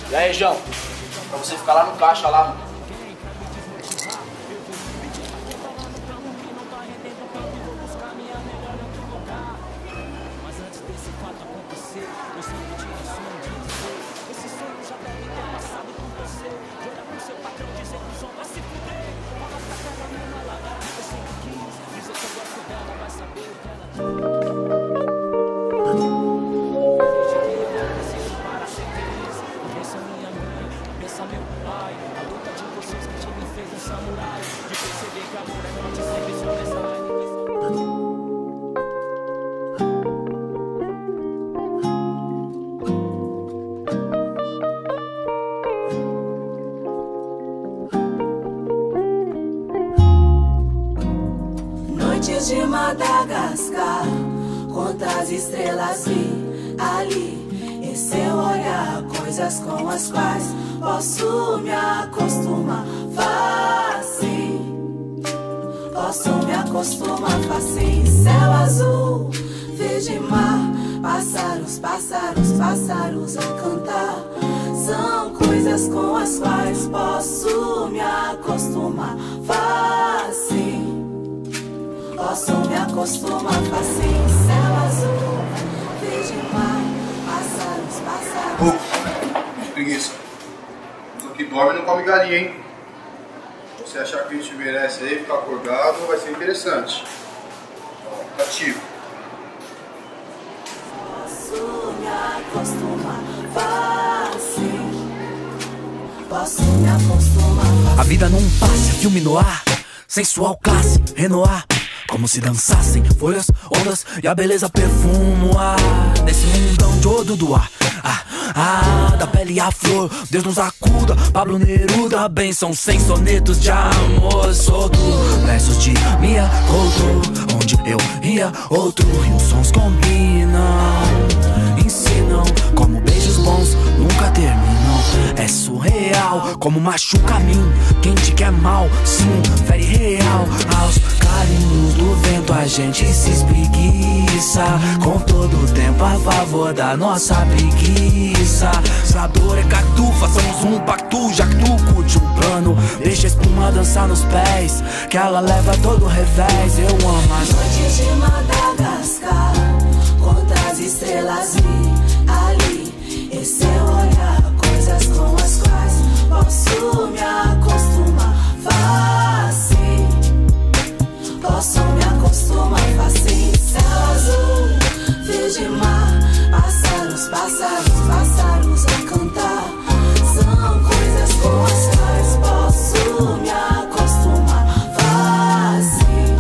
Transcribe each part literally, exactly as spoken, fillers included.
E aí, João? Pra você ficar lá no caixa lá, mano. Noites de Madagascar, quantas estrelas vi ali. Em seu olhar, coisas com as quais posso me acostumar fácil. Posso me acostumar fácil. Céu azul, verde mar, pássaros, pássaros, pássaros a cantar. São coisas com as quais posso me acostumar fácil. Posso me acostumar fácil. Céu azul, verde mar, pássaros, pássaros. Ô, preguiça. Isso aqui dorme e não come galinha, hein? Se você achar que a gente merece aí, ficar acordado, vai ser interessante. Ó, ativo. Posso me acostumar fácil. Posso me acostumar fácil. A vida num passe, filme no ar, sensual classe, renoir. Como se dançassem folhas, ondas e a beleza perfuma o ar. Nesse mundão de Oduduá, ah, ah, da pele à flor, Deus nos acuda. Pablo Neruda, benção sem sonetos de amor solto. Versos de Mia Couto, onde eu ia outro. E os sons combinam, ensinam como beijos bons nunca terminam. É surreal, como machuca a mim quem te quer mal, sim, fere real. Aos carinhos do vento a gente se espreguiça, com todo o tempo a favor da nossa preguiça. Se a dor é cactu, façamos um pacto, já que tu curte um plano. Deixa a espuma dançar nos pés, que ela leva todo o revés. Eu amo as noites de Madagascar, quantas estrelas vi ali. Em seu olhar, coisas com as quais posso me acostumar fácil. Posso me acostumar fácil. Céu azul, verde mar, pássaros, pássaros, pássaros a cantar. São coisas com as quais posso me acostumar fácil.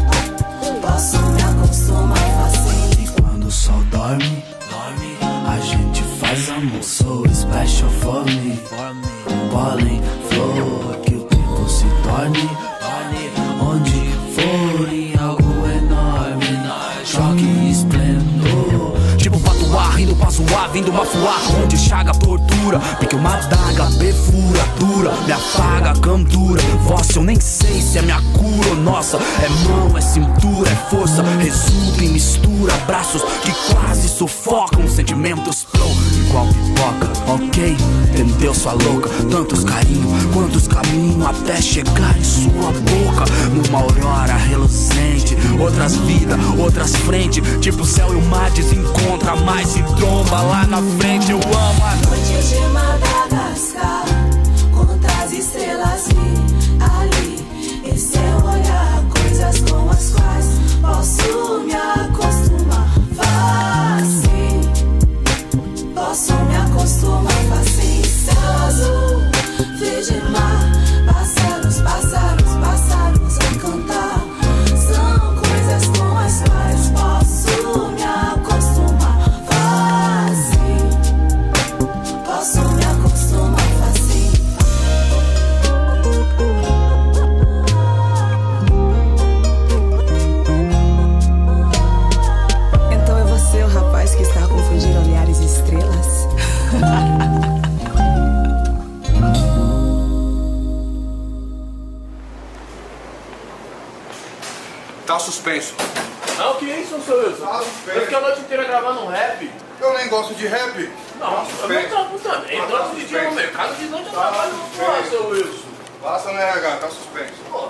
Posso me acostumar fácil. E quando o sol dorme, dorme, a gente faz amor. So special for me, pólen, flor, que o tempo se torne, torne onde for em algo enorme, choque e esplendor. Tipo patuá, rindo pra zoar, vindo mafuá, onde chaga tortura, porque uma adaga perfura, dura, me apaga a candura. Voz eu nem sei se é minha cura ou nossa. É mão, é cintura, é força, resulta em mistura. Braços que quase sufocam sentimentos pro igual pipoca, ok? Entendeu sua louca? Tantos carinhos, quantos caminhos até chegar em sua boca. Numa aurora reluzente, outras vidas, outras frentes. Tipo o céu e o mar desencontra, mas se tromba lá na frente. Eu amo a noites de Madagascar, quantas estrelas vi ali. Em seu olhar, coisas com as quais posso me acostumar fácil. Posso me acostumar fácil. Céu azul, verde mar, pássaros, pássaros, pássaros a cantar. São coisas com as quais posso me acostumar fácil. Posso me acostumar fácil. Então é você o rapaz que está a confundir olhares e estrelas? Tá suspenso. Não, que isso, seu Wilson? Tá Eu suspenso. fiquei a noite inteira gravando um rap. Eu nem gosto de rap. Não, Tá eu suspenso. não trampo também. Tá Trampo de dia no suspenso. mercado de noite eu Tá trabalho no suspenso. seu Wilson. Passa no R H, tá suspenso. Pô,